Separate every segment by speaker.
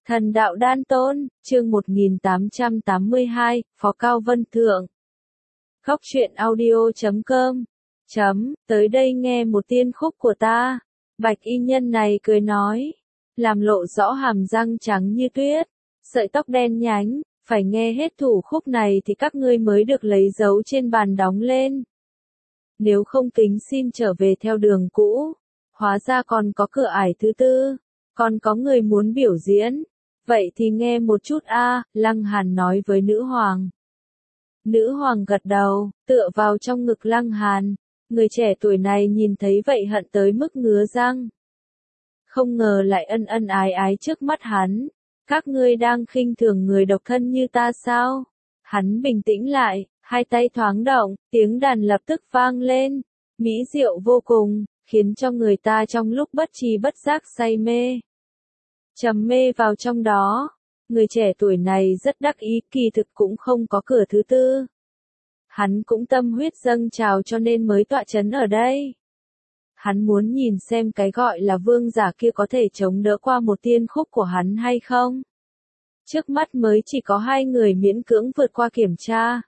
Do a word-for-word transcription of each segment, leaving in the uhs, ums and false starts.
Speaker 1: Thần đạo đan tôn, chương một nghìn tám trăm tám mươi hai, Phó Cao Vân Thượng. Khóc chuyện audio chấm com. Chấm, tới đây nghe một tiên khúc của ta. Bạch y nhân này cười nói. Làm lộ rõ hàm răng trắng như tuyết. Sợi tóc đen nhánh. Phải nghe hết thủ khúc này thì các ngươi mới được lấy dấu trên bàn đóng lên. Nếu không kính xin trở về theo đường cũ. Hóa ra còn có cửa ải thứ tư. Còn có người muốn biểu diễn. Vậy thì nghe một chút a, Lăng Hàn nói với nữ hoàng. Nữ hoàng gật đầu, tựa vào trong ngực Lăng Hàn. Người trẻ tuổi này nhìn thấy vậy hận tới mức ngứa răng. Không ngờ lại ân ân ái ái trước mắt hắn. Các ngươi đang khinh thường người độc thân như ta sao? Hắn bình tĩnh lại, hai tay thoáng động, tiếng đàn lập tức vang lên. Mỹ diệu vô cùng, khiến cho người ta trong lúc bất tri bất giác say mê. Trầm mê vào trong đó, người trẻ tuổi này rất đắc ý, kỳ thực cũng không có cửa thứ tư. Hắn cũng tâm huyết dâng trào cho nên mới tọa chấn ở đây. Hắn muốn nhìn xem cái gọi là vương giả kia có thể chống đỡ qua một tiên khúc của hắn hay không. Trước mắt mới chỉ có hai người miễn cưỡng vượt qua kiểm tra.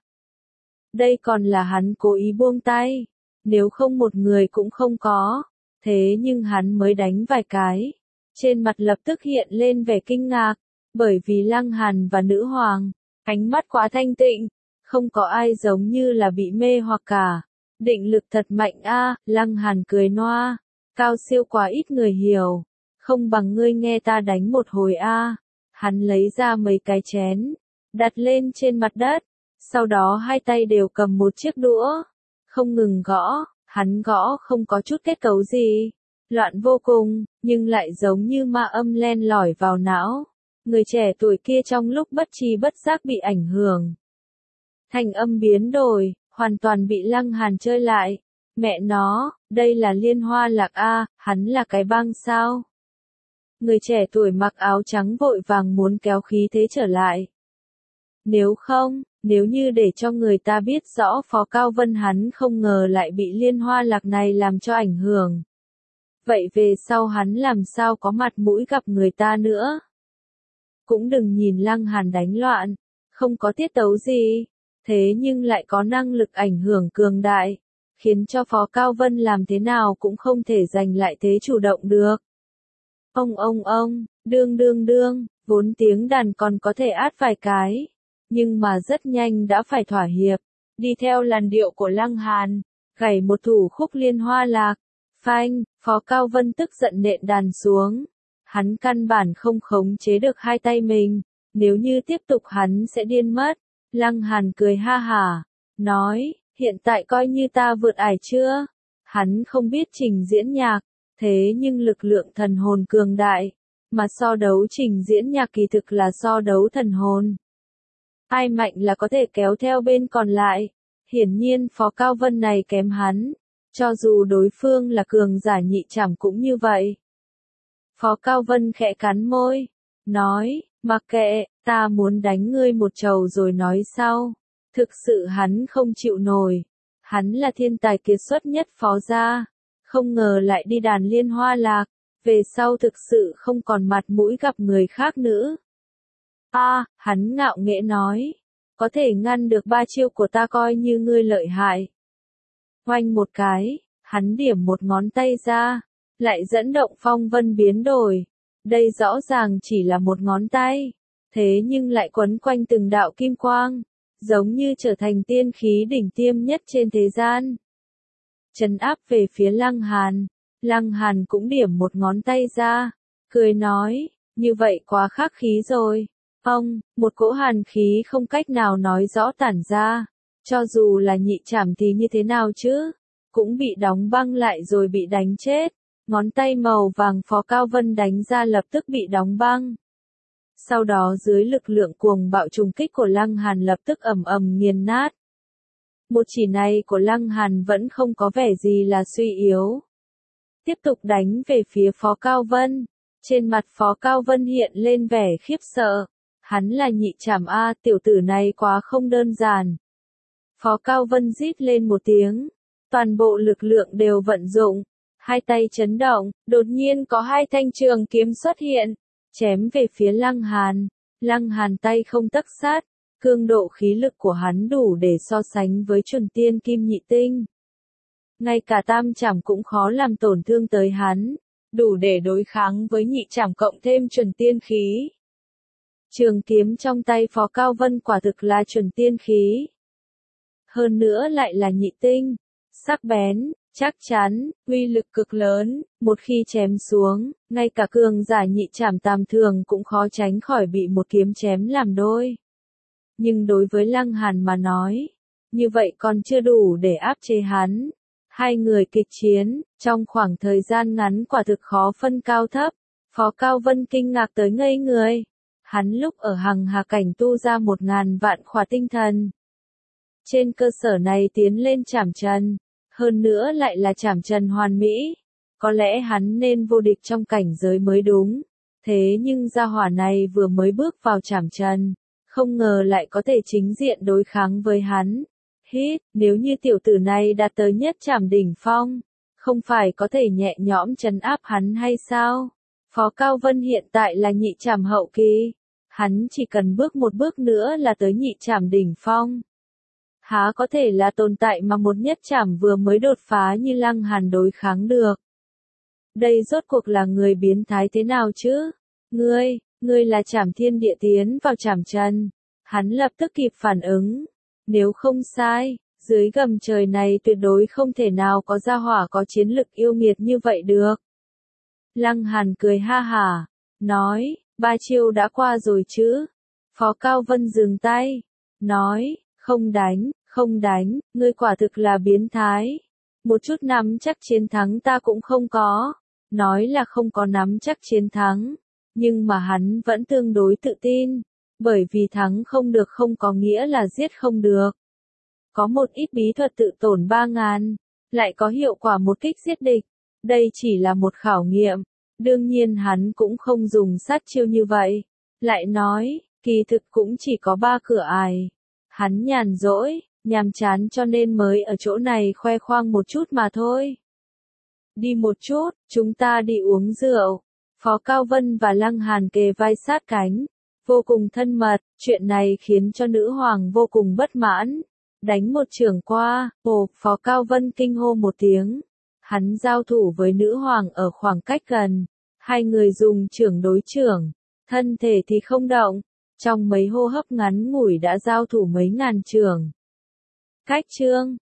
Speaker 1: Đây còn là hắn cố ý buông tay, nếu không một người cũng không có, thế nhưng hắn mới đánh vài cái. Trên mặt lập tức hiện lên vẻ kinh ngạc, bởi vì Lăng Hàn và nữ hoàng, ánh mắt quá thanh tịnh, không có ai giống như là bị mê hoặc cả. Định lực thật mạnh a, Lăng Hàn cười noa, cao siêu quá ít người hiểu, không bằng ngươi nghe ta đánh một hồi a. Hắn lấy ra mấy cái chén, đặt lên trên mặt đất, sau đó hai tay đều cầm một chiếc đũa, không ngừng gõ, hắn gõ không có chút kết cấu gì. Loạn vô cùng, nhưng lại giống như ma âm len lỏi vào não. Người trẻ tuổi kia trong lúc bất tri bất giác bị ảnh hưởng. Thành âm biến đổi, hoàn toàn bị Lăng Hàn chơi lại. Mẹ nó, đây là Liên Hoa Lạc a, hắn là cái băng sao? Người trẻ tuổi mặc áo trắng vội vàng muốn kéo khí thế trở lại. Nếu không, nếu như để cho người ta biết rõ Phó Cao Vân hắn không ngờ lại bị Liên Hoa Lạc này làm cho ảnh hưởng. Vậy về sau hắn làm sao có mặt mũi gặp người ta nữa? Cũng đừng nhìn Lăng Hàn đánh loạn, không có tiết tấu gì, thế nhưng lại có năng lực ảnh hưởng cường đại, khiến cho Phó Cao Vân làm thế nào cũng không thể giành lại thế chủ động được. Ông ông ông, đương đương đương, vốn tiếng đàn còn có thể át vài cái, nhưng mà rất nhanh đã phải thỏa hiệp, đi theo làn điệu của Lăng Hàn, gảy một thủ khúc Liên Hoa Lạc. Phanh, Phó Cao Vân tức giận nện đàn xuống. Hắn căn bản không khống chế được hai tay mình, nếu như tiếp tục hắn sẽ điên mất. Lăng Hàn cười ha hả, nói, hiện tại coi như ta vượt ải chưa? Hắn không biết trình diễn nhạc, thế nhưng lực lượng thần hồn cường đại, mà so đấu trình diễn nhạc kỳ thực là so đấu thần hồn. Ai mạnh là có thể kéo theo bên còn lại, hiển nhiên Phó Cao Vân này kém hắn. Cho dù đối phương là cường giả nhị trảm cũng như vậy. Phó Cao Vân khẽ cắn môi, nói, mặc kệ, ta muốn đánh ngươi một trầu rồi nói sau. Thực sự hắn không chịu nổi. Hắn là thiên tài kiệt xuất nhất Phó gia. Không ngờ lại đi đàn Liên Hoa Lạc. Về sau thực sự không còn mặt mũi gặp người khác nữa. A, à, hắn ngạo nghễ nói. Có thể ngăn được ba chiêu của ta coi như ngươi lợi hại. Oanh một cái, hắn điểm một ngón tay ra, lại dẫn động phong vân biến đổi. Đây rõ ràng chỉ là một ngón tay, thế nhưng lại quấn quanh từng đạo kim quang, giống như trở thành tiên khí đỉnh tiêm nhất trên thế gian. Trấn áp về phía Lăng Hàn, Lăng Hàn cũng điểm một ngón tay ra, cười nói, như vậy quá khắc khí rồi. Ông, một cỗ hàn khí không cách nào nói rõ tản ra. Cho dù là nhị trảm thì như thế nào chứ? Cũng bị đóng băng lại rồi bị đánh chết. Ngón tay màu vàng Phó Cao Vân đánh ra lập tức bị đóng băng. Sau đó dưới lực lượng cuồng bạo trùng kích của Lăng Hàn lập tức ầm ầm nghiền nát. Một chỉ này của Lăng Hàn vẫn không có vẻ gì là suy yếu. Tiếp tục đánh về phía Phó Cao Vân. Trên mặt Phó Cao Vân hiện lên vẻ khiếp sợ. Hắn là nhị trảm a, tiểu tử này quá không đơn giản. Phó Cao Vân rít lên một tiếng, toàn bộ lực lượng đều vận dụng, hai tay chấn động, đột nhiên có hai thanh trường kiếm xuất hiện, chém về phía Lăng Hàn. Lăng Hàn tay không tấc sát, cương độ khí lực của hắn đủ để so sánh với chuẩn tiên kim nhị tinh. Ngay cả tam trảm cũng khó làm tổn thương tới hắn, đủ để đối kháng với nhị trảm cộng thêm chuẩn tiên khí. Trường kiếm trong tay Phó Cao Vân quả thực là chuẩn tiên khí. Hơn nữa lại là nhị tinh, sắc bén, chắc chắn, uy lực cực lớn, một khi chém xuống, ngay cả cường giả nhị trảm tầm thường cũng khó tránh khỏi bị một kiếm chém làm đôi. Nhưng đối với Lăng Hàn mà nói, như vậy còn chưa đủ để áp chế hắn. Hai người kịch chiến, trong khoảng thời gian ngắn quả thực khó phân cao thấp. Phó Cao Vân kinh ngạc tới ngây người. Hắn lúc ở hằng hà cảnh tu ra một ngàn vạn khỏa tinh thần. Trên cơ sở này tiến lên trảm trần, hơn nữa lại là trảm trần hoàn mỹ. Có lẽ hắn nên vô địch trong cảnh giới mới đúng. Thế nhưng gia hỏa này vừa mới bước vào trảm trần, không ngờ lại có thể chính diện đối kháng với hắn. Hít, nếu như tiểu tử này đạt tới nhất trảm đỉnh phong, không phải có thể nhẹ nhõm trấn áp hắn hay sao? Phó Cao Vân hiện tại là nhị trảm hậu kỳ, hắn chỉ cần bước một bước nữa là tới nhị trảm đỉnh phong. Há có thể là tồn tại mà một nhất trảm vừa mới đột phá như Lăng Hàn đối kháng được. Đây rốt cuộc là người biến thái thế nào chứ? Ngươi, ngươi là trảm thiên địa tiến vào trảm trần. Hắn lập tức kịp phản ứng. Nếu không sai, dưới gầm trời này tuyệt đối không thể nào có gia hỏa có chiến lực yêu nghiệt như vậy được. Lăng Hàn cười ha hả, nói, ba chiêu đã qua rồi chứ. Phó Cao Vân dừng tay, nói, không đánh, không đánh, ngươi quả thực là biến thái. Một chút nắm chắc chiến thắng ta cũng không có. Nói là không có nắm chắc chiến thắng, nhưng mà hắn vẫn tương đối tự tin. Bởi vì thắng không được không có nghĩa là giết không được. Có một ít bí thuật tự tổn ba ngàn, lại có hiệu quả một kích giết địch. Đây chỉ là một khảo nghiệm. Đương nhiên hắn cũng không dùng sát chiêu như vậy. Lại nói, kỳ thực cũng chỉ có ba cửa ải. Hắn nhàn rỗi, nhàm chán cho nên mới ở chỗ này khoe khoang một chút mà thôi. Đi một chút, chúng ta đi uống rượu. Phó Cao Vân và Lăng Hàn kề vai sát cánh. Vô cùng thân mật, chuyện này khiến cho nữ hoàng vô cùng bất mãn. Đánh một chưởng qua, ồ, Phó Cao Vân kinh hô một tiếng. Hắn giao thủ với nữ hoàng ở khoảng cách gần. Hai người dùng chưởng đối chưởng, thân thể thì không động. Trong mấy hô hấp ngắn ngủi đã giao thủ mấy ngàn chưởng. Cách chương